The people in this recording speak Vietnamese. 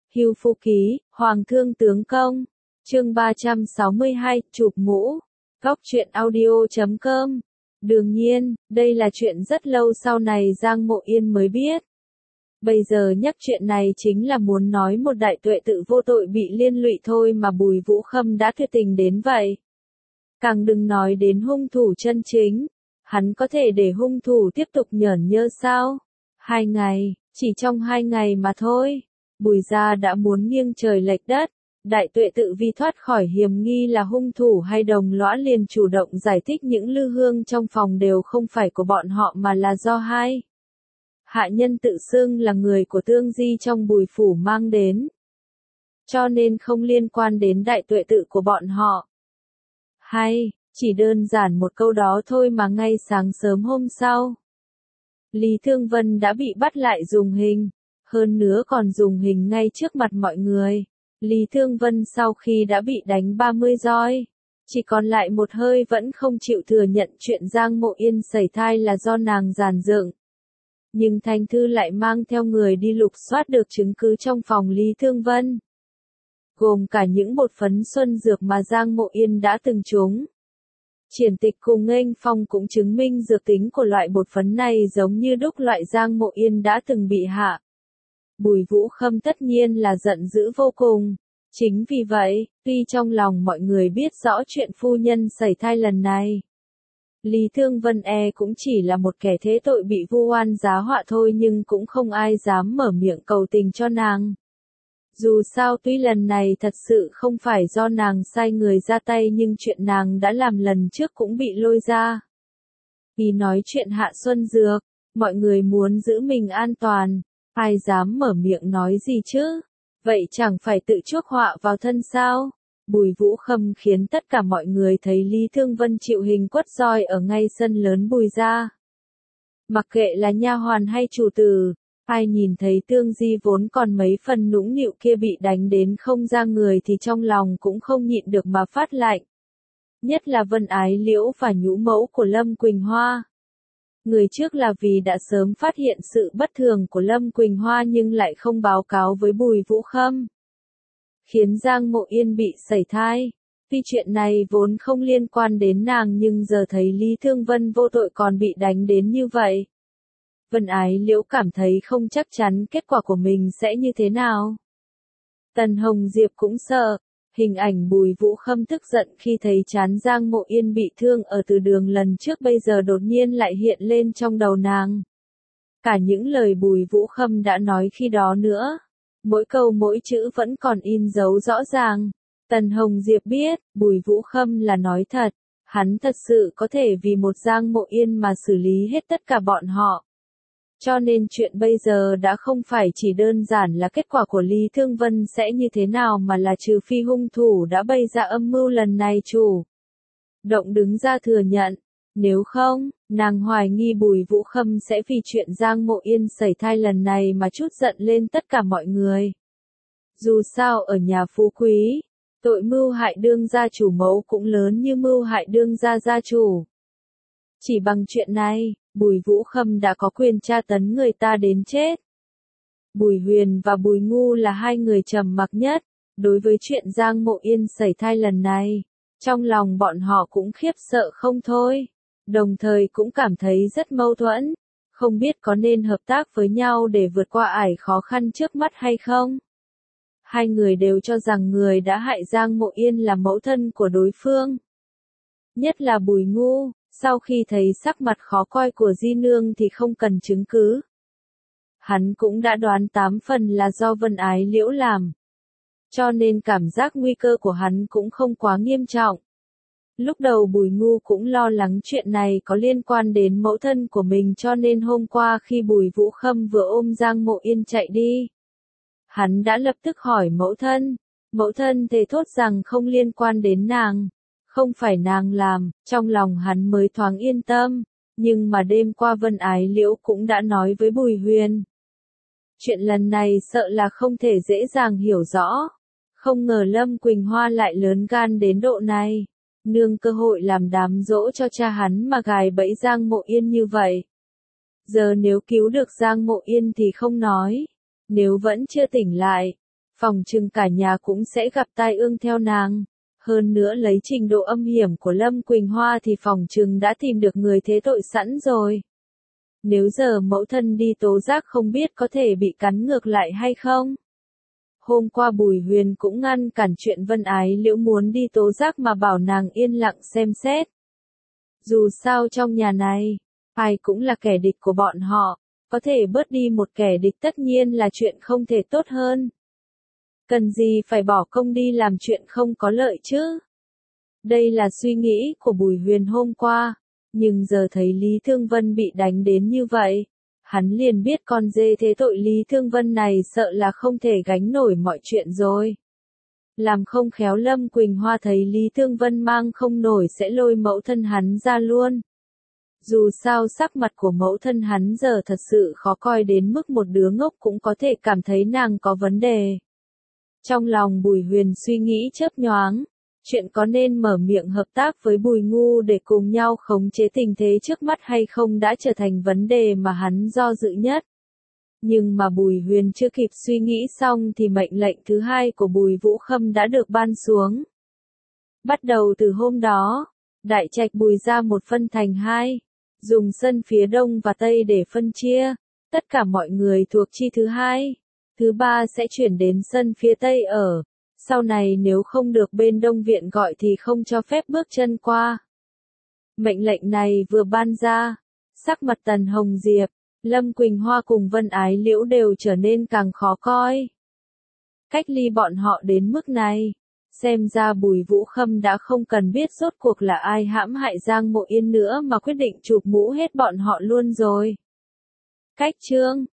Hưu Phu Ký, Hoàng Thương Tướng Công. Chương 362, chụp mũ. Góc truyện audio.com. Đương nhiên, đây là chuyện rất lâu sau này Giang Mộ Yên mới biết. Bây giờ nhắc chuyện này chính là muốn nói một đại tuệ tự vô tội bị liên lụy thôi mà Bùi Vũ Khâm đã tuyệt tình đến vậy. Càng đừng nói đến hung thủ chân chính. Hắn có thể để hung thủ tiếp tục nhởn nhơ sao? 2 ngày, chỉ trong 2 ngày mà thôi. Bùi gia đã muốn nghiêng trời lệch đất. Đại tuệ tự vì thoát khỏi hiểm nghi là hung thủ hay đồng lõa liền chủ động giải thích những lư hương trong phòng đều không phải của bọn họ mà là do hai hạ nhân tự xưng là người của Tương Di trong Bùi phủ mang đến. Cho nên không liên quan đến đại tuệ tự của bọn họ. Hay, chỉ đơn giản một câu đó thôi mà ngay sáng sớm hôm sau, Lý Thương Vân đã bị bắt lại dùng hình, hơn nữa còn dùng hình ngay trước mặt mọi người. Lý Thương Vân sau khi đã bị đánh 30 roi, chỉ còn lại một hơi vẫn không chịu thừa nhận chuyện Giang Mộ Yên sẩy thai là do nàng giàn dựng. Nhưng Thanh Thư lại mang theo người đi lục soát được chứng cứ trong phòng Lý Thương Vân, gồm cả những bột phấn xuân dược mà Giang Mộ Yên đã từng trúng. Triển Tịch cùng Nghênh Phong cũng chứng minh dược tính của loại bột phấn này giống như đúc loại Giang Mộ Yên đã từng bị hạ. Bùi Vũ Khâm tất nhiên là giận dữ vô cùng. Chính vì vậy, tuy trong lòng mọi người biết rõ chuyện phu nhân sẩy thai lần này, Lý Thương Vân cũng chỉ là một kẻ thế tội bị vu oan giá họa thôi, nhưng cũng không ai dám mở miệng cầu tình cho nàng. Dù sao tuy lần này thật sự không phải do nàng sai người ra tay, nhưng chuyện nàng đã làm lần trước cũng bị lôi ra. Vì nói chuyện hạ xuân dược, mọi người muốn giữ mình an toàn, ai dám mở miệng nói gì chứ? Vậy chẳng phải tự chuốc họa vào thân sao? Bùi Vũ Khâm khiến tất cả mọi người thấy Lý Thương Vân chịu hình quất roi ở ngay sân lớn Bùi gia. Mặc kệ là nha hoàn hay chủ tử, ai nhìn thấy Tương Di vốn còn mấy phần nũng nịu kia bị đánh đến không ra người thì trong lòng cũng không nhịn được mà phát lạnh. Nhất là Vân Ái Liễu và nhũ mẫu của Lâm Quỳnh Hoa. Người trước là vì đã sớm phát hiện sự bất thường của Lâm Quỳnh Hoa nhưng lại không báo cáo với Bùi Vũ Khâm, khiến Giang Mộ Yên bị sẩy thai. Tuy chuyện này vốn không liên quan đến nàng nhưng giờ thấy Lý Thương Vân vô tội còn bị đánh đến như vậy, Vân Ái Liễu cảm thấy không chắc chắn kết quả của mình sẽ như thế nào. Tần Hồng Diệp cũng sợ. Hình ảnh Bùi Vũ Khâm tức giận khi thấy trán Giang Mộ Yên bị thương ở từ đường lần trước bây giờ đột nhiên lại hiện lên trong đầu nàng. Cả những lời Bùi Vũ Khâm đã nói khi đó nữa. Mỗi câu mỗi chữ vẫn còn in dấu rõ ràng. Tần Hồng Diệp biết, Bùi Vũ Khâm là nói thật. Hắn thật sự có thể vì một Giang Mộ Yên mà xử lý hết tất cả bọn họ. Cho nên chuyện bây giờ đã không phải chỉ đơn giản là kết quả của Lý Thương Vân sẽ như thế nào mà là trừ phi hung thủ đã bày ra âm mưu lần này chủ động đứng ra thừa nhận. Nếu không, nàng hoài nghi Bùi Vũ Khâm sẽ vì chuyện Giang Mộ Yên sẩy thai lần này mà trút giận lên tất cả mọi người. Dù sao ở nhà phú quý, tội mưu hại đương gia chủ mẫu cũng lớn như mưu hại đương gia gia chủ. Chỉ bằng chuyện này, Bùi Vũ Khâm đã có quyền tra tấn người ta đến chết. Bùi Huyền và Bùi Ngu là hai người trầm mặc nhất, đối với chuyện Giang Mộ Yên sẩy thai lần này, trong lòng bọn họ cũng khiếp sợ không thôi, đồng thời cũng cảm thấy rất mâu thuẫn, không biết có nên hợp tác với nhau để vượt qua ải khó khăn trước mắt hay không. Hai người đều cho rằng người đã hại Giang Mộ Yên là mẫu thân của đối phương. Nhất là Bùi Ngu. Sau khi thấy sắc mặt khó coi của Di Nương thì không cần chứng cứ. Hắn cũng đã đoán 8 phần là do Vân Ái Liễu làm. Cho nên cảm giác nguy cơ của hắn cũng không quá nghiêm trọng. Lúc đầu Bùi Ngu cũng lo lắng chuyện này có liên quan đến mẫu thân của mình, cho nên hôm qua khi Bùi Vũ Khâm vừa ôm Giang Mộ Yên chạy đi, hắn đã lập tức hỏi mẫu thân thề thốt rằng không liên quan đến nàng. Không phải nàng làm, trong lòng hắn mới thoáng yên tâm, nhưng mà đêm qua Vân Ái Liễu cũng đã nói với Bùi Huyền. Chuyện lần này sợ là không thể dễ dàng hiểu rõ, không ngờ Lâm Quỳnh Hoa lại lớn gan đến độ này, nương cơ hội làm đám dỗ cho cha hắn mà gài bẫy Giang Mộ Yên như vậy. Giờ nếu cứu được Giang Mộ Yên thì không nói, nếu vẫn chưa tỉnh lại, Phòng trừng cả nhà cũng sẽ gặp tai ương theo nàng. Hơn nữa lấy trình độ âm hiểm của Lâm Quỳnh Hoa thì phòng trừng đã tìm được người thế tội sẵn rồi. Nếu giờ mẫu thân đi tố giác không biết có thể bị cắn ngược lại hay không. Hôm qua Bùi Huyền cũng ngăn cản chuyện Vân Ái Liễu muốn đi tố giác mà bảo nàng yên lặng xem xét. Dù sao trong nhà này, ai cũng là kẻ địch của bọn họ, có thể bớt đi một kẻ địch tất nhiên là chuyện không thể tốt hơn. Cần gì phải bỏ công đi làm chuyện không có lợi chứ? Đây là suy nghĩ của Bùi Huyền hôm qua, nhưng giờ thấy Lý Thương Vân bị đánh đến như vậy, hắn liền biết con dê thế tội Lý Thương Vân này sợ là không thể gánh nổi mọi chuyện rồi. Làm không khéo Lâm Quỳnh Hoa thấy Lý Thương Vân mang không nổi sẽ lôi mẫu thân hắn ra luôn. Dù sao sắc mặt của mẫu thân hắn giờ thật sự khó coi đến mức một đứa ngốc cũng có thể cảm thấy nàng có vấn đề. Trong lòng Bùi Huyền suy nghĩ chớp nhoáng, chuyện có nên mở miệng hợp tác với Bùi Ngu để cùng nhau khống chế tình thế trước mắt hay không đã trở thành vấn đề mà hắn do dự nhất. Nhưng mà Bùi Huyền chưa kịp suy nghĩ xong thì mệnh lệnh thứ hai của Bùi Vũ Khâm đã được ban xuống. Bắt đầu từ hôm đó, đại trạch Bùi ra một phân thành hai, dùng sân phía đông và tây để phân chia, tất cả mọi người thuộc chi thứ hai. Thứ ba sẽ chuyển đến sân phía tây ở, sau này nếu không được bên đông viện gọi thì không cho phép bước chân qua. Mệnh lệnh này vừa ban ra, sắc mặt Tần Hồng Diệp, Lâm Quỳnh Hoa cùng Vân Ái Liễu đều trở nên càng khó coi. Cách ly bọn họ đến mức này, xem ra Bùi Vũ Khâm đã không cần biết rốt cuộc là ai hãm hại Giang Mộ Yên nữa mà quyết định chụp mũ hết bọn họ luôn rồi. Cách chương